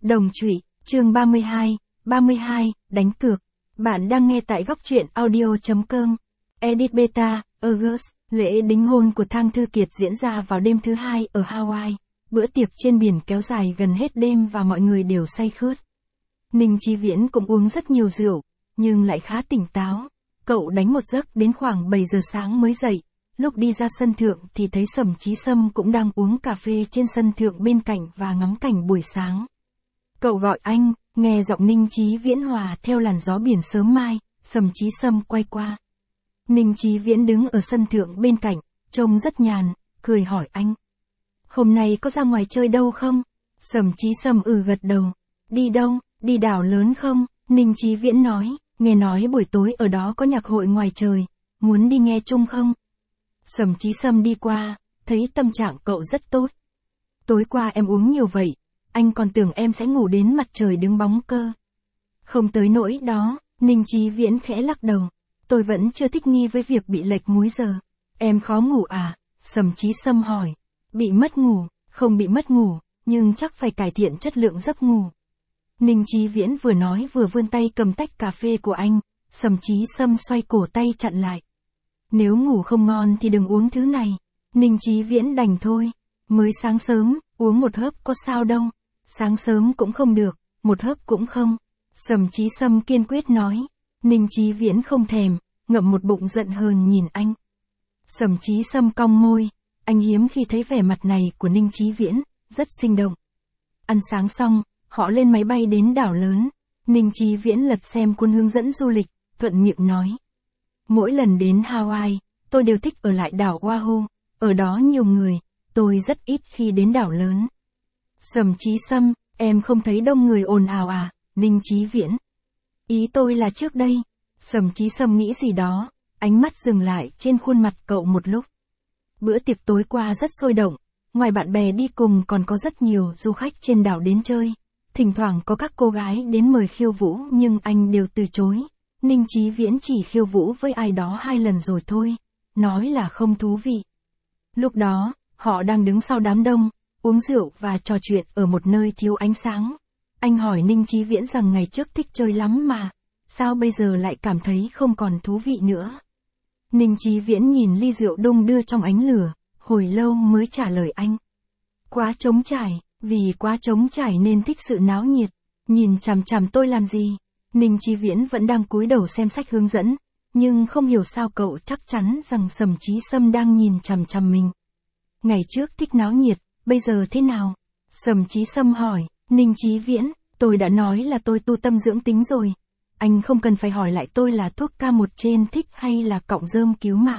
Đồng trụy, chương 32, đánh cược. Bạn đang nghe tại góc truyện audio.com. Edit Beta, August, lễ đính hôn của Thang Thư Kiệt diễn ra vào đêm thứ hai ở Hawaii. Bữa tiệc trên biển kéo dài gần hết đêm và mọi người đều say khướt. Ninh Chí Viễn cũng uống rất nhiều rượu, nhưng lại khá tỉnh táo. Cậu đánh một giấc đến khoảng 7 giờ sáng mới dậy. Lúc đi ra sân thượng thì thấy Sầm Chí Sâm cũng đang uống cà phê trên sân thượng bên cạnh và ngắm cảnh buổi sáng. Cậu gọi anh, nghe giọng Ninh Chí Viễn hòa theo làn gió biển sớm mai, Sầm Chí Sâm quay qua. Ninh Chí Viễn đứng ở sân thượng bên cạnh, trông rất nhàn, cười hỏi anh. Hôm nay có ra ngoài chơi đâu không? Sầm Chí Sâm gật đầu. Đi đâu, đi đảo lớn không? Ninh Chí Viễn nói, nghe nói buổi tối ở đó có nhạc hội ngoài trời, muốn đi nghe chung không? Sầm Chí Sâm đi qua, thấy tâm trạng cậu rất tốt. Tối qua em uống nhiều vậy, anh còn tưởng em sẽ ngủ đến mặt trời đứng bóng cơ. Không tới nỗi đó, Ninh Chí Viễn khẽ lắc đầu. Tôi vẫn chưa thích nghi với việc bị lệch múi giờ. Em khó ngủ à? Sầm Chí Sâm hỏi. Bị mất ngủ, không bị mất ngủ, nhưng chắc phải cải thiện chất lượng giấc ngủ. Ninh Chí Viễn vừa nói vừa vươn tay cầm tách cà phê của anh, Sầm Chí Sâm xoay cổ tay chặn lại. Nếu ngủ không ngon thì đừng uống thứ này. Ninh Chí Viễn đành thôi. Mới sáng sớm, uống một hớp có sao đâu. Sáng sớm cũng không được, một hớp cũng không. Sầm Chí Sâm kiên quyết nói. Ninh Chí Viễn không thèm, ngậm một bụng giận hờn nhìn anh. Sầm Chí Sâm cong môi. Anh hiếm khi thấy vẻ mặt này của Ninh Chí Viễn, rất sinh động. Ăn sáng xong, họ lên máy bay đến đảo lớn. Ninh Chí Viễn lật xem cuốn hướng dẫn du lịch, thuận miệng nói. Mỗi lần đến Hawaii, tôi đều thích ở lại đảo Oahu, ở đó nhiều người, tôi rất ít khi đến đảo lớn. Sầm Chí Sâm, em không thấy đông người ồn ào à? Ninh Chí Viễn. Ý tôi là trước đây. Sầm Chí Sâm nghĩ gì đó, ánh mắt dừng lại trên khuôn mặt cậu một lúc. Bữa tiệc tối qua rất sôi động, ngoài bạn bè đi cùng còn có rất nhiều du khách trên đảo đến chơi. Thỉnh thoảng có các cô gái đến mời khiêu vũ nhưng anh đều từ chối. Ninh Chí Viễn chỉ khiêu vũ với ai đó 2 lần rồi thôi, nói là không thú vị. Lúc đó, họ đang đứng sau đám đông, uống rượu và trò chuyện ở một nơi thiếu ánh sáng. Anh hỏi Ninh Chí Viễn rằng ngày trước thích chơi lắm mà, sao bây giờ lại cảm thấy không còn thú vị nữa. Ninh Chí Viễn nhìn ly rượu đung đưa trong ánh lửa, hồi lâu mới trả lời anh. Quá trống trải, vì quá trống trải nên thích sự náo nhiệt, nhìn chằm chằm tôi làm gì. Ninh Chí Viễn vẫn đang cúi đầu xem sách hướng dẫn, nhưng không hiểu sao cậu chắc chắn rằng Sầm Chí Sâm đang nhìn chằm chằm mình. Ngày trước thích náo nhiệt, bây giờ thế nào? Sầm Chí Sâm hỏi. Ninh Chí Viễn, tôi đã nói là tôi tu tâm dưỡng tính rồi. Anh không cần phải hỏi lại tôi là thuốc K1 trên thích hay là cọng rơm cứu mạng.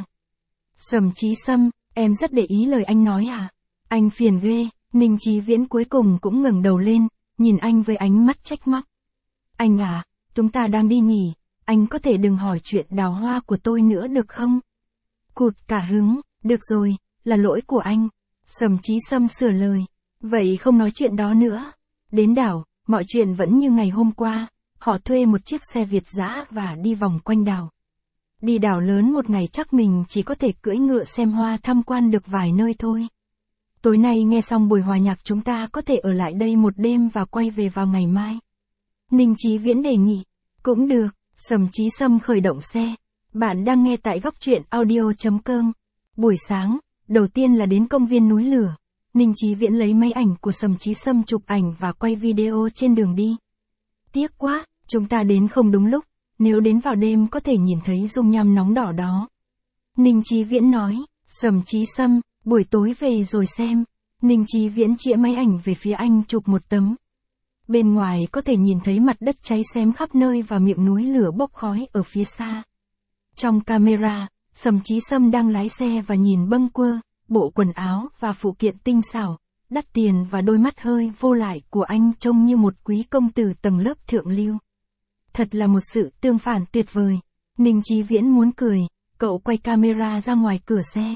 Sầm Chí Sâm, em rất để ý lời anh nói à? Anh phiền ghê. Ninh Chí Viễn cuối cùng cũng ngẩng đầu lên, nhìn anh với ánh mắt trách móc. Anh à, chúng ta đang đi nghỉ, anh có thể đừng hỏi chuyện đào hoa của tôi nữa được không? Cụt cả hứng, được rồi, là lỗi của anh. Sầm Chí Sâm sửa lời. Vậy không nói chuyện đó nữa. Đến đảo, mọi chuyện vẫn như ngày hôm qua. Họ thuê một chiếc xe Việt dã và đi vòng quanh đảo. Đi đảo lớn một ngày chắc mình chỉ có thể cưỡi ngựa xem hoa tham quan được vài nơi thôi. Tối nay nghe xong buổi hòa nhạc chúng ta có thể ở lại đây một đêm và quay về vào ngày mai. Ninh Chí Viễn đề nghị. Cũng được. Sầm Chí Sâm khởi động xe. Bạn đang nghe tại góc truyện audio.com. Buổi sáng, đầu tiên là đến công viên núi lửa. Ninh Chí Viễn lấy máy ảnh của Sầm Chí Sâm chụp ảnh và quay video trên đường đi. Tiếc quá, chúng ta đến không đúng lúc, nếu đến vào đêm có thể nhìn thấy dung nham nóng đỏ đó. Ninh Chí Viễn nói. Sầm Chí Sâm, buổi tối về rồi xem. Ninh Chí Viễn chĩa máy ảnh về phía anh chụp một tấm. Bên ngoài có thể nhìn thấy mặt đất cháy xém khắp nơi và miệng núi lửa bốc khói ở phía xa. Trong camera, Sầm Chí Sâm đang lái xe và nhìn bâng quơ, bộ quần áo và phụ kiện tinh xảo, đắt tiền và đôi mắt hơi vô lại của anh trông như một quý công tử tầng lớp thượng lưu. Thật là một sự tương phản tuyệt vời. Ninh Chí Viễn muốn cười, cậu quay camera ra ngoài cửa xe.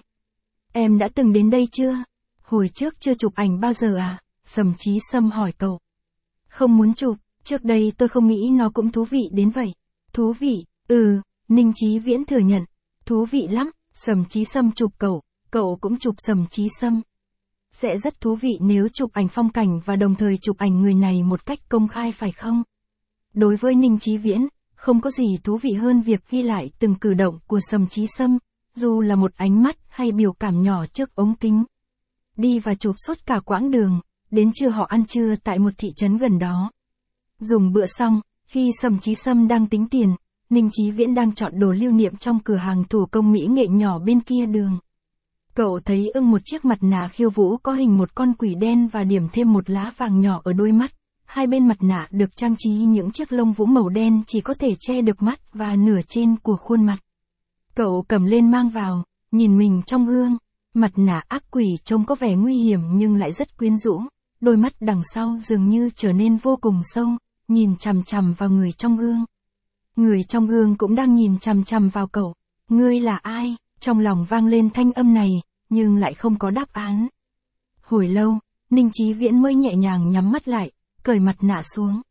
Em đã từng đến đây chưa? Hồi trước chưa chụp ảnh bao giờ à? Sầm Chí Sâm hỏi cậu. Không muốn chụp, trước đây tôi không nghĩ nó cũng thú vị đến vậy. Thú vị, Ninh Chí Viễn thừa nhận. Thú vị lắm. Sầm Chí Sâm chụp cậu cũng chụp Sầm Chí Sâm. Sẽ rất thú vị nếu chụp ảnh phong cảnh và đồng thời chụp ảnh người này một cách công khai phải không? Đối với Ninh Chí Viễn, không có gì thú vị hơn việc ghi lại từng cử động của Sầm Chí Sâm, dù là một ánh mắt hay biểu cảm nhỏ trước ống kính. Đi và chụp suốt cả quãng đường, đến trưa họ ăn trưa tại một thị trấn gần đó. Dùng bữa xong, khi Sầm Chí Sâm đang tính tiền, Ninh Chí Viễn đang chọn đồ lưu niệm trong cửa hàng thủ công mỹ nghệ nhỏ bên kia đường. Cậu thấy ưng một chiếc mặt nạ khiêu vũ có hình một con quỷ đen và điểm thêm một lá vàng nhỏ ở đôi mắt. Hai bên mặt nạ được trang trí những chiếc lông vũ màu đen chỉ có thể che được mắt và nửa trên của khuôn mặt. Cậu cầm lên mang vào, nhìn mình trong gương. Mặt nạ ác quỷ trông có vẻ nguy hiểm nhưng lại rất quyến rũ. Đôi mắt đằng sau dường như trở nên vô cùng sâu, nhìn chằm chằm vào người trong gương. Người trong gương cũng đang nhìn chằm chằm vào cậu. Ngươi là ai? Trong lòng vang lên thanh âm này, nhưng lại không có đáp án. Hồi lâu, Ninh Chí Viễn mới nhẹ nhàng nhắm mắt lại, cởi mặt nạ xuống.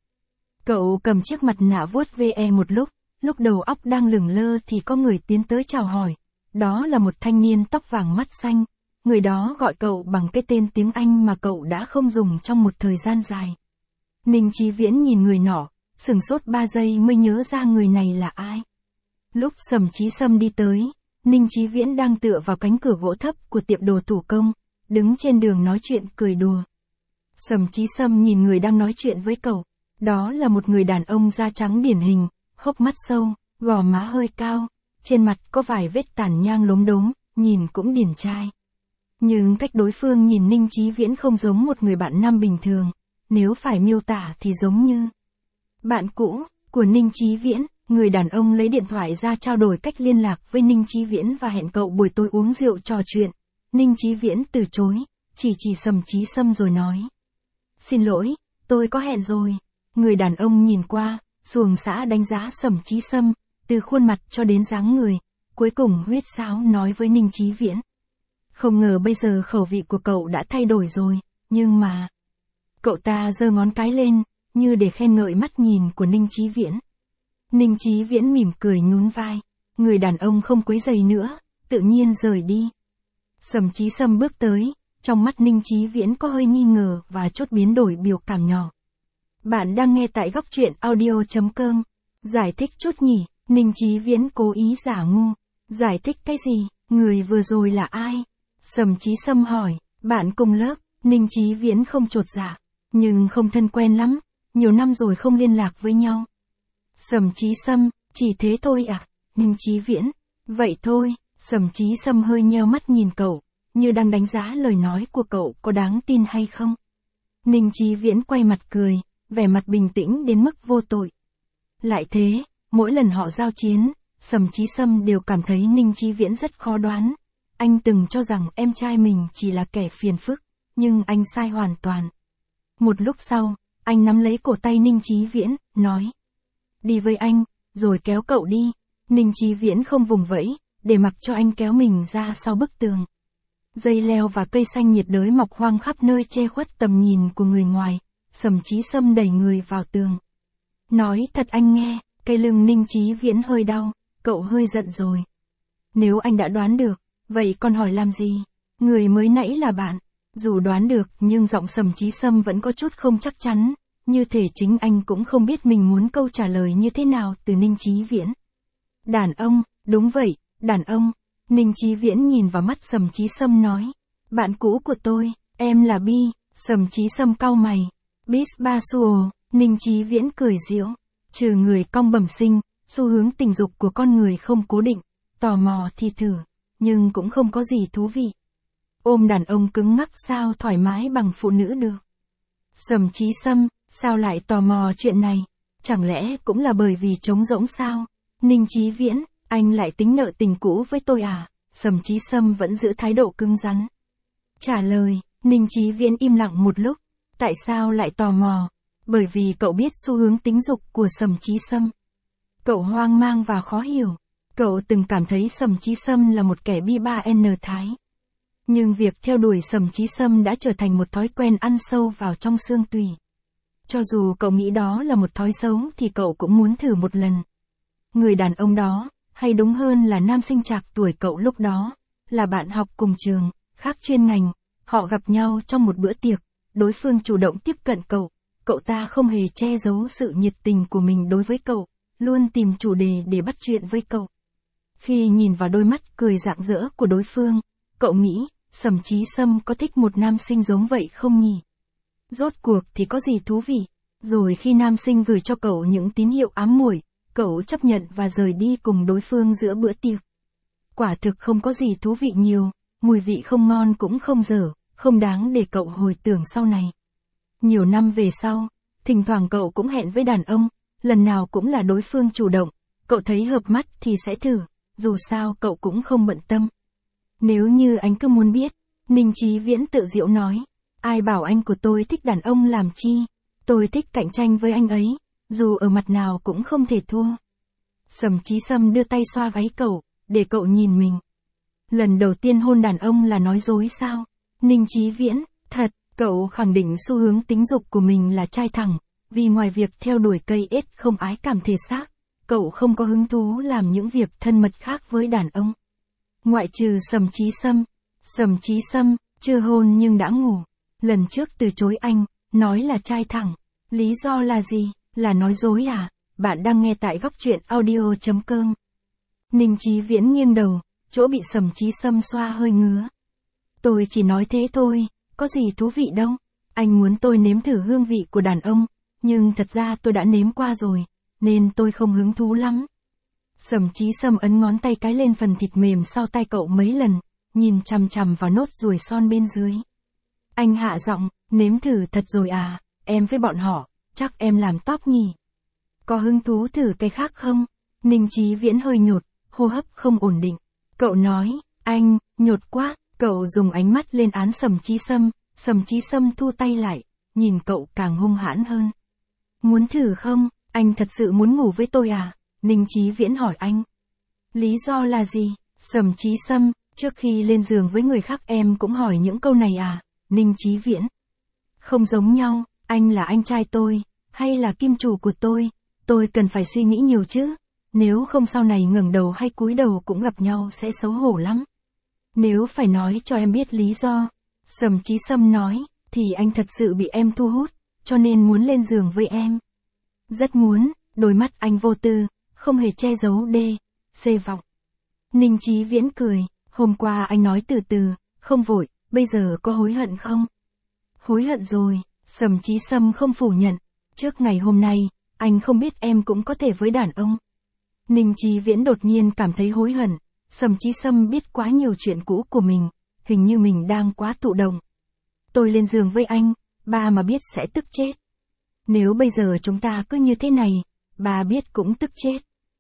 Cậu cầm chiếc mặt nạ vuốt ve một lúc đầu óc đang lửng lơ thì có người tiến tới chào hỏi. Đó là một thanh niên tóc vàng mắt xanh. Người đó gọi cậu bằng cái tên tiếng Anh mà cậu đã không dùng trong một thời gian dài. Ninh Chí Viễn nhìn người nọ, sửng sốt 3 giây mới nhớ ra người này là ai. Lúc Sầm Chí Sâm đi tới, Ninh Chí Viễn đang tựa vào cánh cửa gỗ thấp của tiệm đồ thủ công, đứng trên đường nói chuyện cười đùa. Sầm Chí Sâm nhìn người đang nói chuyện với cậu. Đó là một người đàn ông da trắng điển hình, hốc mắt sâu, gò má hơi cao, trên mặt có vài vết tàn nhang lốm đốm, nhìn cũng điển trai. Nhưng cách đối phương nhìn Ninh Chí Viễn không giống một người bạn nam bình thường, nếu phải miêu tả thì giống như bạn cũ của Ninh Chí Viễn. Người đàn ông lấy điện thoại ra trao đổi cách liên lạc với Ninh Chí Viễn và hẹn cậu buổi tối uống rượu trò chuyện. Ninh Chí Viễn từ chối, chỉ Sầm Chí Sâm rồi nói. Xin lỗi, tôi có hẹn rồi. Người đàn ông nhìn qua, xuồng xã đánh giá Sầm Chí Sâm, từ khuôn mặt cho đến dáng người, cuối cùng huýt sáo nói với Ninh Chí Viễn. Không ngờ bây giờ khẩu vị của cậu đã thay đổi rồi, nhưng mà... Cậu ta giơ ngón cái lên, như để khen ngợi mắt nhìn của Ninh Chí Viễn. Ninh Chí Viễn mỉm cười nhún vai. Người đàn ông không quấy rầy nữa, tự nhiên rời đi. Sầm Chí Sâm bước tới, trong mắt Ninh Chí Viễn có hơi nghi ngờ và chút biến đổi biểu cảm nhỏ. Bạn đang nghe tại góc truyện audio.com. Giải thích chút nhỉ? Ninh Chí Viễn cố ý giả ngu. Giải thích cái gì? Người vừa rồi là ai? Sầm Chí Sâm hỏi. Bạn cùng lớp. Ninh Chí Viễn không chột dạ, nhưng không thân quen lắm, nhiều năm rồi không liên lạc với nhau. Sầm Chí Sâm, chỉ thế thôi à? Ninh Chí Viễn, vậy thôi. Sầm Chí Sâm hơi nheo mắt nhìn cậu, như đang đánh giá lời nói của cậu có đáng tin hay không. Ninh Chí Viễn quay mặt cười, vẻ mặt bình tĩnh đến mức vô tội. Lại thế, mỗi lần họ giao chiến, Sầm Chí Sâm đều cảm thấy Ninh Chí Viễn rất khó đoán. Anh từng cho rằng em trai mình chỉ là kẻ phiền phức, nhưng anh sai hoàn toàn. Một lúc sau, anh nắm lấy cổ tay Ninh Chí Viễn, nói. Đi với anh, rồi kéo cậu đi. Ninh Chí Viễn không vùng vẫy, để mặc cho anh kéo mình ra sau bức tường. Dây leo và cây xanh nhiệt đới mọc hoang khắp nơi che khuất tầm nhìn của người ngoài. Sầm Chí Sâm đẩy người vào tường. Nói thật anh nghe, cây lưng Ninh Chí Viễn hơi đau, cậu hơi giận rồi. Nếu anh đã đoán được, vậy còn hỏi làm gì? Người mới nãy là bạn. Dù đoán được nhưng giọng Sầm Chí Sâm vẫn có chút không chắc chắn, như thể chính anh cũng không biết mình muốn câu trả lời như thế nào từ Ninh Chí Viễn. Đàn ông, đúng vậy, đàn ông. Ninh Chí Viễn nhìn vào mắt Sầm Chí Sâm nói. Bạn cũ của tôi, em là Bi. Sầm Chí Sâm cau mày. Bis ba suo. Ninh Chí Viễn cười giễu. Trừ người cong bẩm sinh, xu hướng tình dục của con người không cố định, tò mò thì thử, nhưng cũng không có gì thú vị. Ôm đàn ông cứng ngắc sao thoải mái bằng phụ nữ được. Sầm Chí Sâm, sao lại tò mò chuyện này? Chẳng lẽ cũng là bởi vì trống rỗng sao? Ninh Chí Viễn, anh lại tính nợ tình cũ với tôi à? Sầm Chí Sâm vẫn giữ thái độ cứng rắn. Trả lời, Ninh Chí Viễn im lặng một lúc. Tại sao lại tò mò? Bởi vì cậu biết xu hướng tính dục của Sầm Chí Sâm. Cậu hoang mang và khó hiểu. Cậu từng cảm thấy Sầm Chí Sâm là một kẻ bi ba n thái. Nhưng việc theo đuổi Sầm Chí Sâm đã trở thành một thói quen ăn sâu vào trong xương tủy. Cho dù cậu nghĩ đó là một thói xấu thì cậu cũng muốn thử một lần. Người đàn ông đó, hay đúng hơn là nam sinh trạc tuổi cậu lúc đó, là bạn học cùng trường, khác chuyên ngành, Họ gặp nhau trong một bữa tiệc, đối phương chủ động tiếp cận cậu ta không hề che giấu sự nhiệt tình của mình đối với cậu, luôn tìm chủ đề để bắt chuyện với cậu. Khi nhìn vào đôi mắt cười rạng rỡ của đối phương, cậu nghĩ, Sầm Chí Sâm có thích một nam sinh giống vậy không nhỉ? Rốt cuộc thì có gì thú vị? Rồi khi nam sinh gửi cho cậu những tín hiệu ám muội, cậu chấp nhận và rời đi cùng đối phương giữa bữa tiệc. Quả thực không có gì thú vị nhiều, mùi vị không ngon cũng không dở, không đáng để cậu hồi tưởng sau này. Nhiều năm về sau, thỉnh thoảng cậu cũng hẹn với đàn ông, lần nào cũng là đối phương chủ động, cậu thấy hợp mắt thì sẽ thử, dù sao cậu cũng không bận tâm. Nếu như anh cứ muốn biết, Ninh Chí Viễn tự giễu nói, ai bảo anh của tôi thích đàn ông làm chi, tôi thích cạnh tranh với anh ấy, dù ở mặt nào cũng không thể thua. Sầm Chí Sâm đưa tay xoa gáy cậu, để cậu nhìn mình. Lần đầu tiên hôn đàn ông là nói dối sao? Ninh Chí Viễn, thật, cậu khẳng định xu hướng tính dục của mình là trai thẳng, vì ngoài việc theo đuổi cây ếch không ái cảm thể xác, cậu không có hứng thú làm những việc thân mật khác với đàn ông. Ngoại trừ Sầm Chí Sâm, chưa hôn nhưng đã ngủ. Lần trước từ chối anh, nói là trai thẳng. Lý do là gì? Là nói dối à? Bạn đang nghe tại góc truyện audio.com. Ninh Chí Viễn nghiêng đầu, chỗ bị Sầm Chí Sâm xoa hơi ngứa. Tôi chỉ nói thế thôi, có gì thú vị đâu. Anh muốn tôi nếm thử hương vị của đàn ông, nhưng thật ra tôi đã nếm qua rồi, nên tôi không hứng thú lắm. Sầm Chí Sâm ấn ngón tay cái lên phần thịt mềm sau tay cậu mấy lần, nhìn chằm chằm vào nốt ruồi son bên dưới. Anh hạ giọng, nếm thử thật rồi à, em với bọn họ, chắc em làm top nhỉ. Có hứng thú thử cái khác không? Ninh Chí Viễn hơi nhột, hô hấp không ổn định. Cậu nói, anh, nhột quá, cậu dùng ánh mắt lên án Sầm Chí Sâm thu tay lại, nhìn cậu càng hung hãn hơn. Muốn thử không, anh thật sự muốn ngủ với tôi à? Ninh Chí Viễn hỏi anh. Lý do là gì? Sầm Chí Sâm, trước khi lên giường với người khác em cũng hỏi những câu này à? Ninh Chí Viễn. Không giống nhau, anh là anh trai tôi, hay là kim chủ của tôi cần phải suy nghĩ nhiều chứ. Nếu không sau này ngẩng đầu hay cúi đầu cũng gặp nhau sẽ xấu hổ lắm. Nếu phải nói cho em biết lý do, Sầm Chí Sâm nói, thì anh thật sự bị em thu hút, cho nên muốn lên giường với em. Rất muốn, đôi mắt anh vô tư, không hề che giấu C vọng. Ninh Chí Viễn cười, hôm qua anh nói từ từ, không vội, bây giờ có hối hận không? Hối hận rồi, Sầm Chí Sâm không phủ nhận, trước ngày hôm nay, anh không biết em cũng có thể với đàn ông. Ninh Chí Viễn đột nhiên cảm thấy hối hận, Sầm Chí Sâm biết quá nhiều chuyện cũ của mình, hình như mình đang quá thụ động. Tôi lên giường với anh, ba mà biết sẽ tức chết. Nếu bây giờ chúng ta cứ như thế này, ba biết cũng tức chết.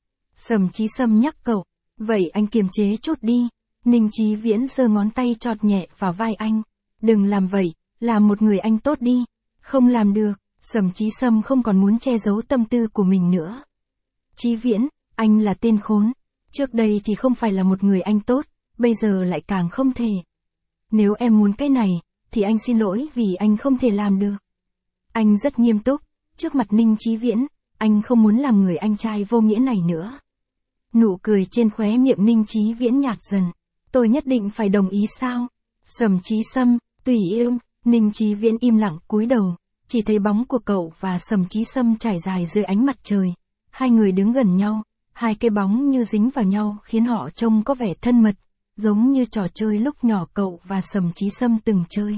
Sầm Chí Sâm nhắc cậu, vậy anh kiềm chế chút đi. Ninh Chí Viễn giơ ngón tay chọt nhẹ vào vai anh. Đừng làm vậy, làm một người anh tốt đi. Không làm được, Sầm Chí Sâm không còn muốn che giấu tâm tư của mình nữa. Chí Viễn, anh là tên khốn. Trước đây thì không phải là một người anh tốt, bây giờ lại càng không thể. Nếu em muốn cái này, thì anh xin lỗi vì anh không thể làm được. Anh rất nghiêm túc, trước mặt Ninh Chí Viễn, anh không muốn làm người anh trai vô nghĩa này nữa. Nụ cười trên khóe miệng Ninh Chí Viễn nhạt dần. Tôi nhất định phải đồng ý sao? Sầm Chí Sâm, tùy im. Ninh Chí Viễn im lặng cúi đầu, chỉ thấy bóng của cậu và Sầm Chí Sâm trải dài dưới ánh mặt trời. Hai người đứng gần nhau, hai cái bóng như dính vào nhau khiến họ trông có vẻ thân mật, giống như trò chơi lúc nhỏ cậu và Sầm Chí Sâm từng chơi.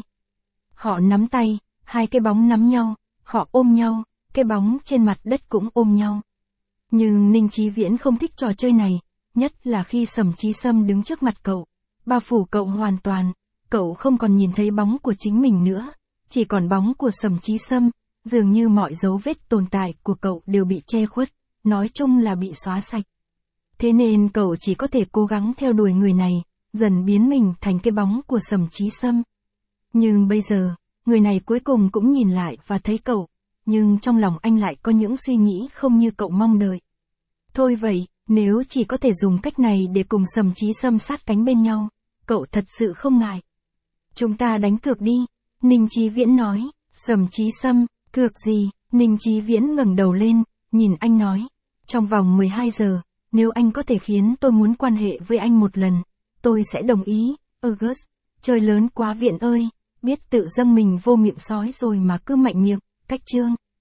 Họ nắm tay, hai cái bóng nắm nhau, họ ôm nhau, cái bóng trên mặt đất cũng ôm nhau. Nhưng Ninh Chí Viễn không thích trò chơi này, nhất là khi Sầm Chí Sâm đứng trước mặt cậu, bao phủ cậu hoàn toàn, cậu không còn nhìn thấy bóng của chính mình nữa, chỉ còn bóng của Sầm Chí Sâm, dường như mọi dấu vết tồn tại của cậu đều bị che khuất, nói chung là bị xóa sạch. Thế nên cậu chỉ có thể cố gắng theo đuổi người này, dần biến mình thành cái bóng của Sầm Chí Sâm. Nhưng bây giờ, người này cuối cùng cũng nhìn lại và thấy cậu, nhưng trong lòng anh lại có những suy nghĩ không như cậu mong đợi. Thôi vậy, nếu chỉ có thể dùng cách này để cùng Sầm Chí Sâm sát cánh bên nhau, cậu thật sự không ngại. Chúng ta đánh cược đi, Ninh Chí Viễn nói. Sầm Chí Sâm, cược gì? Ninh Chí Viễn ngẩng đầu lên, nhìn anh nói. Trong vòng 12 giờ, nếu anh có thể khiến tôi muốn quan hệ với anh một lần, tôi sẽ đồng ý. August, trời lớn quá Viễn ơi, biết tự dâng mình vô miệng sói rồi mà cứ mạnh miệng, cách chương.